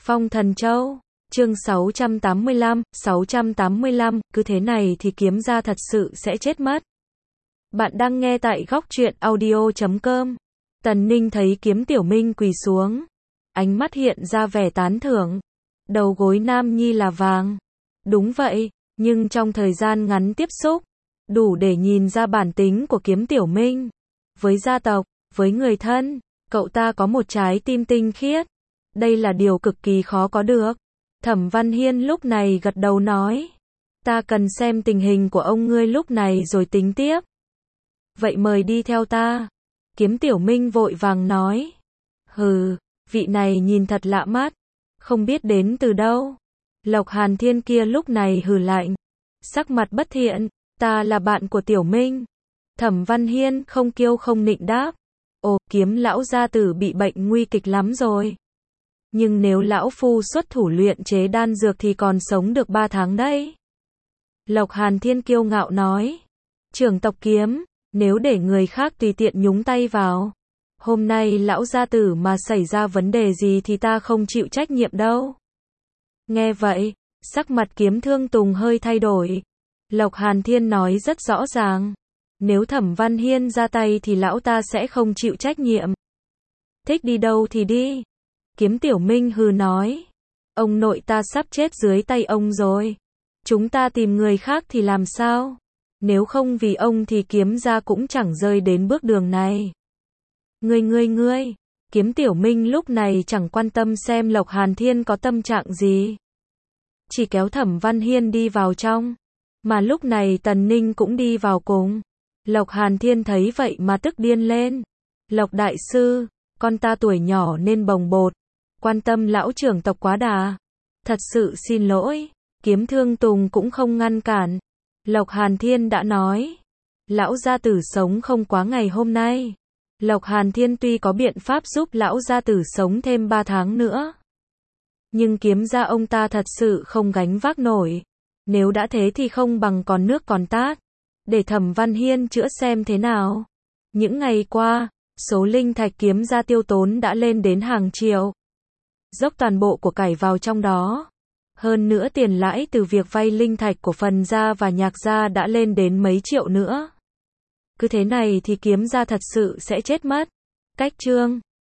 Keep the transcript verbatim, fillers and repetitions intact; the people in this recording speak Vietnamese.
Phong Thần Châu, chương sáu trăm tám mươi lăm, sáu trăm tám mươi lăm, cứ thế này thì kiếm gia thật sự sẽ chết mất. Bạn đang nghe tại góc truyện audio chấm com. Tần Ninh thấy Kiếm Tiểu Minh quỳ xuống, ánh mắt hiện ra vẻ tán thưởng. Đầu gối nam nhi là vàng. Đúng vậy, nhưng trong thời gian ngắn tiếp xúc, đủ để nhìn ra bản tính của Kiếm Tiểu Minh. Với gia tộc, với người thân, cậu ta có một trái tim tinh khiết. Đây là điều cực kỳ khó có được. Thẩm Văn Hiên lúc này gật đầu nói, ta cần xem tình hình của ông ngươi lúc này rồi tính tiếp. Vậy mời đi theo ta. Kiếm Tiểu Minh vội vàng nói, hừ, vị này nhìn thật lạ mắt, không biết đến từ đâu. Lộc Hàn Thiên kia lúc này hừ lạnh, sắc mặt bất thiện, ta là bạn của Tiểu Minh. Thẩm Văn Hiên không kiêu không nịnh đáp, ồ, Kiếm lão gia tử bị bệnh nguy kịch lắm rồi. Nhưng nếu lão phu xuất thủ luyện chế đan dược thì còn sống được ba tháng đấy. Lộc Hàn Thiên kiêu ngạo nói, trưởng tộc Kiếm, nếu để người khác tùy tiện nhúng tay vào, hôm nay lão gia tử mà xảy ra vấn đề gì thì ta không chịu trách nhiệm đâu. Nghe vậy, sắc mặt Kiếm Thương Tùng hơi thay đổi. Lộc Hàn Thiên nói rất rõ ràng, nếu Thẩm Văn Hiên ra tay thì lão ta sẽ không chịu trách nhiệm. Thích đi đâu thì đi. Kiếm Tiểu Minh hừ nói, ông nội ta sắp chết dưới tay ông rồi. Chúng ta tìm người khác thì làm sao? Nếu không vì ông thì Kiếm gia cũng chẳng rơi đến bước đường này. Ngươi ngươi ngươi, Kiếm Tiểu Minh lúc này chẳng quan tâm xem Lộc Hàn Thiên có tâm trạng gì, chỉ kéo Thẩm Văn Hiên đi vào trong. Mà lúc này Tần Ninh cũng đi vào cùng. Lộc Hàn Thiên thấy vậy mà tức điên lên. Lộc đại sư, con ta tuổi nhỏ nên bồng bột, quan tâm lão trưởng tộc quá đà. Thật sự xin lỗi. Kiếm Thương Tùng cũng không ngăn cản. Lộc Hàn Thiên đã nói, lão gia tử sống không quá ngày hôm nay. Lộc Hàn Thiên tuy có biện pháp giúp lão gia tử sống thêm ba tháng nữa, nhưng Kiếm gia ông ta thật sự không gánh vác nổi. Nếu đã thế thì không bằng còn nước còn tát, để Thẩm Văn Hiên chữa xem thế nào. Những ngày qua, số linh thạch Kiếm gia tiêu tốn đã lên đến hàng triệu, dốc toàn bộ của cải vào trong đó. Hơn nữa tiền lãi từ việc vay linh thạch của Phần gia và Nhạc gia đã lên đến mấy triệu nữa. Cứ thế này thì Kiếm gia thật sự sẽ chết mất. Cách chương